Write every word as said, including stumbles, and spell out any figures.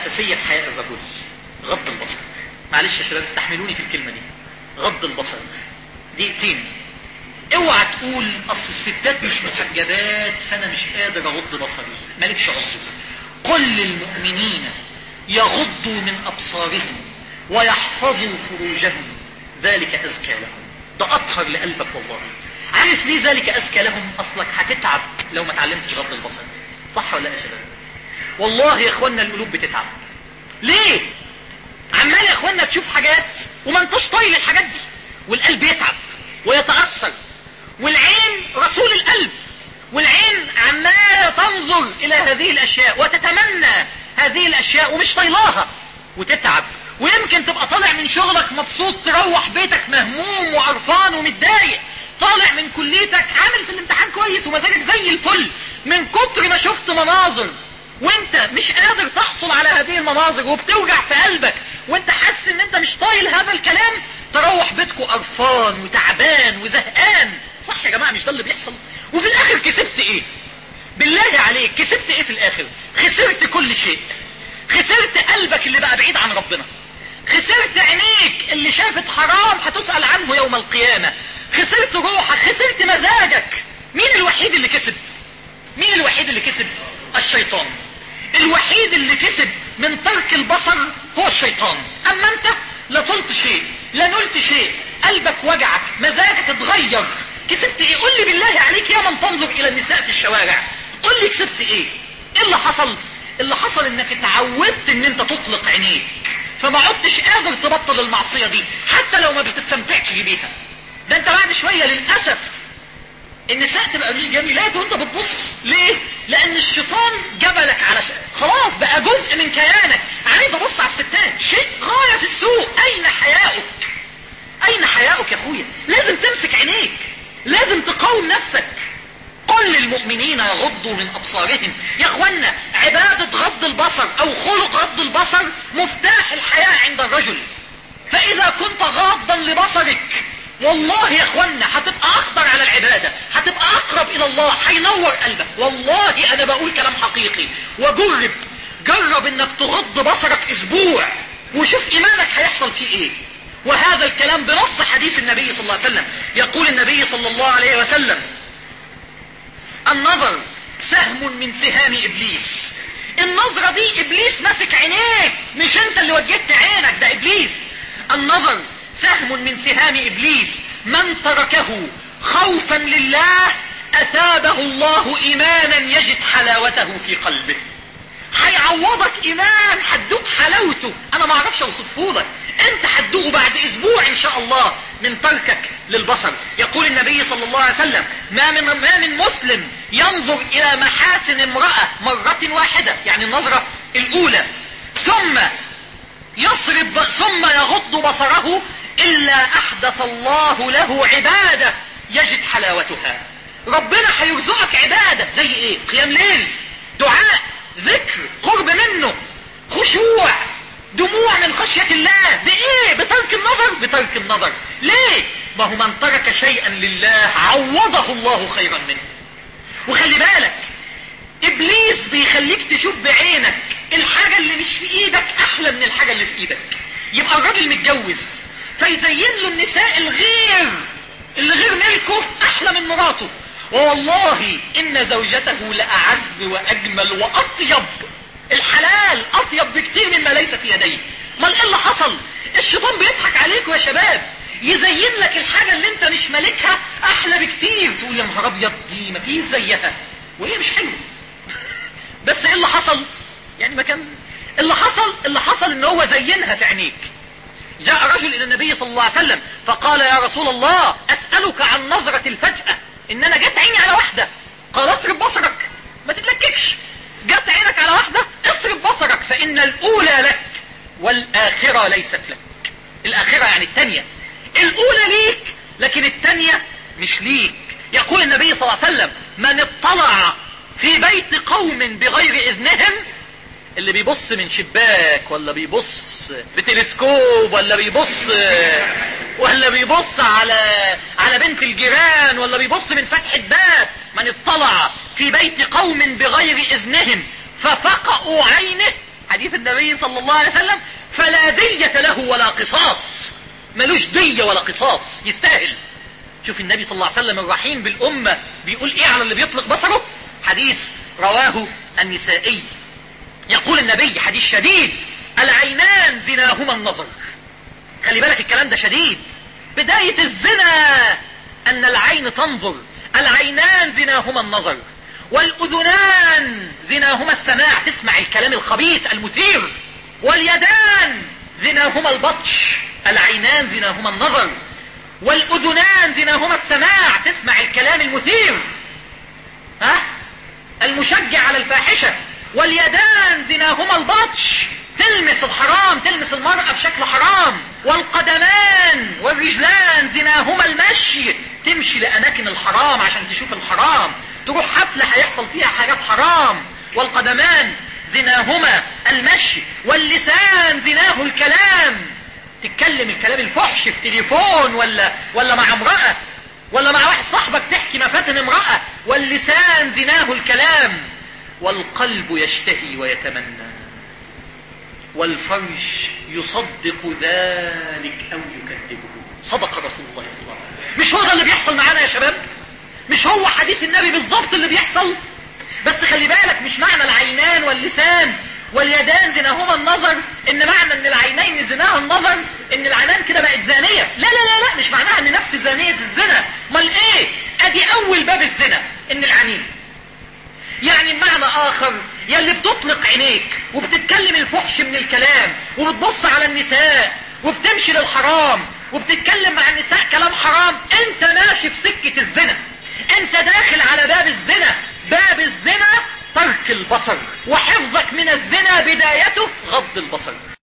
اساسية في حياة الرجل، غض البصر. معلش يا شباب استحملوني في الكلمة دي، غض البصر. دقيقتين. اوعى تقول اصل الستات مش محجبات فانا مش قادر اغض بصري، مالكش عذر. قل للمؤمنين يغضوا من ابصارهم ويحفظوا فروجهم ذلك ازكى لهم. ده اطهر لقلبك والله. عارف ليه ذلك ازكى لهم؟ اصلك هتتعب لو ما اتعلمتش غض البصر. صح ولا يا شباب؟ والله يا اخوانا القلوب بتتعب. ليه؟ عمال يا اخوانا تشوف حاجات وما انتش طايل الحاجات دي، والقلب يتعب ويتأثر. والعين رسول القلب، والعين عمالة تنظر الى هذه الاشياء وتتمنى هذه الاشياء ومش طايلاها وتتعب. ويمكن تبقى طالع من شغلك مبسوط، تروح بيتك مهموم وقرفان ومتضايق. طالع من كليتك عامل في الامتحان كويس ومزاجك زي الفل، من كتر ما شفت مناظر وانت مش قادر تحصل على هذه المناظر وبتوجع في قلبك وانت حاسس ان انت مش طايل هذا الكلام، تروح بيتكو قرفان وتعبان وزهقان. صح يا جماعة؟ مش ده اللي بيحصل؟ وفي الاخر كسبت ايه؟ بالله عليك كسبت ايه في الاخر؟ خسرت كل شيء. خسرت قلبك اللي بقى بعيد عن ربنا، خسرت عينيك اللي شافت حرام هتسأل عنه يوم القيامة، خسرت روحك، خسرت مزاجك. مين الوحيد اللي كسب؟ مين الوحيد اللي كسب؟ الشيطان. الوحيد اللي كسب من ترك البصر هو الشيطان. اما انت لا طلت شيء لا نلت شيء، قلبك وجعك، مزاجك اتغير. كسبت ايه؟ قل لي بالله عليك يا من تنظر الى النساء في الشوارع، قل لي كسبت ايه؟ ايه اللي حصل؟ اللي حصل انك اتعودت ان انت تطلق عينيك، فما عدتش قادر تبطل المعصية دي حتى لو ما بتستمتعش بيها. ده انت بعد شوية للأسف النساء تبقى مش جميلات وانت بتبص. ليه؟ لان الشيطان جبلك على شيء، خلاص بقى جزء من كيانك. عايز ابص على الستات، شيء غاية في السوء. اين حياؤك؟ اين حياؤك يا اخويا؟ لازم تمسك عينيك، لازم تقاوم نفسك. قل للمؤمنين يغضوا من ابصارهم. يا اخوانا عبادة غض البصر او خلق غض البصر مفتاح الحياة عند الرجل. فاذا كنت غاضا لبصرك والله يا اخوانا هتبقى اخضر على العبادة، هتبقى اقرب الى الله، هينور قلبك. والله انا بقول كلام حقيقي. وجرب جرب انك تغض بصرك اسبوع وشوف ايمانك هيحصل فيه ايه. وهذا الكلام بنص حديث النبي صلى الله عليه وسلم. يقول النبي صلى الله عليه وسلم: النظر سهم من سهام ابليس. النظرة دي ابليس ماسك عينيك، مش انت اللي وجهت عينك، ده ابليس. النظر سهم من سهام ابليس، من تركه خوفا لله اثابه الله ايمانا يجد حلاوته في قلبه. هيعوضك ايمان هتدوق حلاوته، انا ما اعرفش اوصفه لك، انت هتدوقه بعد اسبوع ان شاء الله من تركك للبصر. يقول النبي صلى الله عليه وسلم: ما من ما من مسلم ينظر الى محاسن امرأة مرة واحدة، يعني النظرة الاولى، ثم يصرف ثم يغض بصره الا احدث الله له عبادة يجد حلاوتها. ربنا هيرزقك عبادة زي ايه؟ قيام ليل، دعاء، ذكر، قرب منه، خشوع، دموع من خشية الله. بايه؟ بترك النظر. بترك النظر. ليه؟ ما هو من ترك شيئا لله عوضه الله خيرا منه. وخلي بالك ابليس بيخليك تشوف بعينك الحاجة اللي مش في ايدك احلى من الحاجة اللي في ايدك. يبقى الراجل متجوز فيزين له النساء الغير اللي غير ملكه احلى من مراته، والله ان زوجته لأعز واجمل واطيب. الحلال اطيب بكتير مما ليس في يديه. ما ايه اللي حصل؟ الشيطان بيضحك عليكم يا شباب، يزين لك الحاجة اللي انت مش مالكها احلى بكتير، تقول يا نهار ابيض دي ما فيش زيها وهي مش حلوه. بس ايه اللي حصل؟ يعني ما كان اللي حصل اللي حصل ان هو زينها في عينيك. جاء رجل الى النبي صلى الله عليه وسلم فقال: يا رسول الله اسألك عن نظرة الفجأة، ان انا جت عيني على واحدة. قال: اصرف بصرك، ما تتلككش. جت عينك على واحدة، اصرف بصرك، فان الاولى لك والاخرة ليست لك. الاخرة يعني التانية، الاولى ليك لكن التانية مش ليك. يقول النبي صلى الله عليه وسلم: من اطلع في بيت قوم بغير اذنهم، اللي بيبص من شباك ولا بيبص بتلسكوب ولا بيبص ولا بيبص على على بنت الجيران ولا بيبص من فتحة باب، من اطلع في بيت قوم بغير اذنهم ففقأوا عينه حديث النبي صلى الله عليه وسلم فلا دية له ولا قصاص، ملوش دية ولا قصاص، يستاهل. شوف النبي صلى الله عليه وسلم الرحيم بالأمة بيقول ايه على اللي بيطلق بصره. حديث رواه النسائي، يقول النبي حديث شديد: العينان زناهما النظر. خلي بالك الكلام ده شديد. بداية الزنا ان العين تنظر، العينان زناهما النظر، والاذنان زناهما السماع، تسمع الكلام الخبيث المثير، واليدان زناهما البطش، العينان زناهما النظر، والاذنان زناهما السماع، تسمع الكلام المثير ها المشجع على الفاحشة، واليدان زناهما البطش، تلمس الحرام، تلمس المرأة بشكل حرام، والقدمان والرجلان زناهما المشي، تمشي لأماكن الحرام عشان تشوف الحرام، تروح حفلة هيحصل فيها حاجات حرام. والقدمان زناهما المشي، واللسان زناه الكلام، تتكلم الكلام الفحش في تليفون ولا ولا مع امرأة ولا مع واحد صاحبك تحكي مفاتن امرأة، واللسان زناه الكلام. والقلب يشتهي ويتمنى، والفرج يصدق ذلك أو يكذبه. صدق رسول الله صلى الله عليه وسلم. مش هو ده اللي بيحصل معانا يا شباب؟ مش هو حديث النبي بالضبط اللي بيحصل؟ بس خلي بالك، مش معنى العينان واللسان واليدان زناهما النظر ان معنى ان العينين زناها النظر ان العينان كده بقت زانية. لا لا لا لا، مش معناها ان نفس زانية الزنا. امال ايه؟ ادي اول باب الزنا، ان العينين. يعني بمعنى اخر، يلي بتطلق عينيك وبتتكلم الفحش من الكلام وبتبص على النساء وبتمشي للحرام وبتتكلم مع النساء كلام حرام، انت ماشي في سكة الزنا، انت داخل على باب الزنا. باب الزنا ترك البصر، وحفظك من الزنا بدايته غض البصر.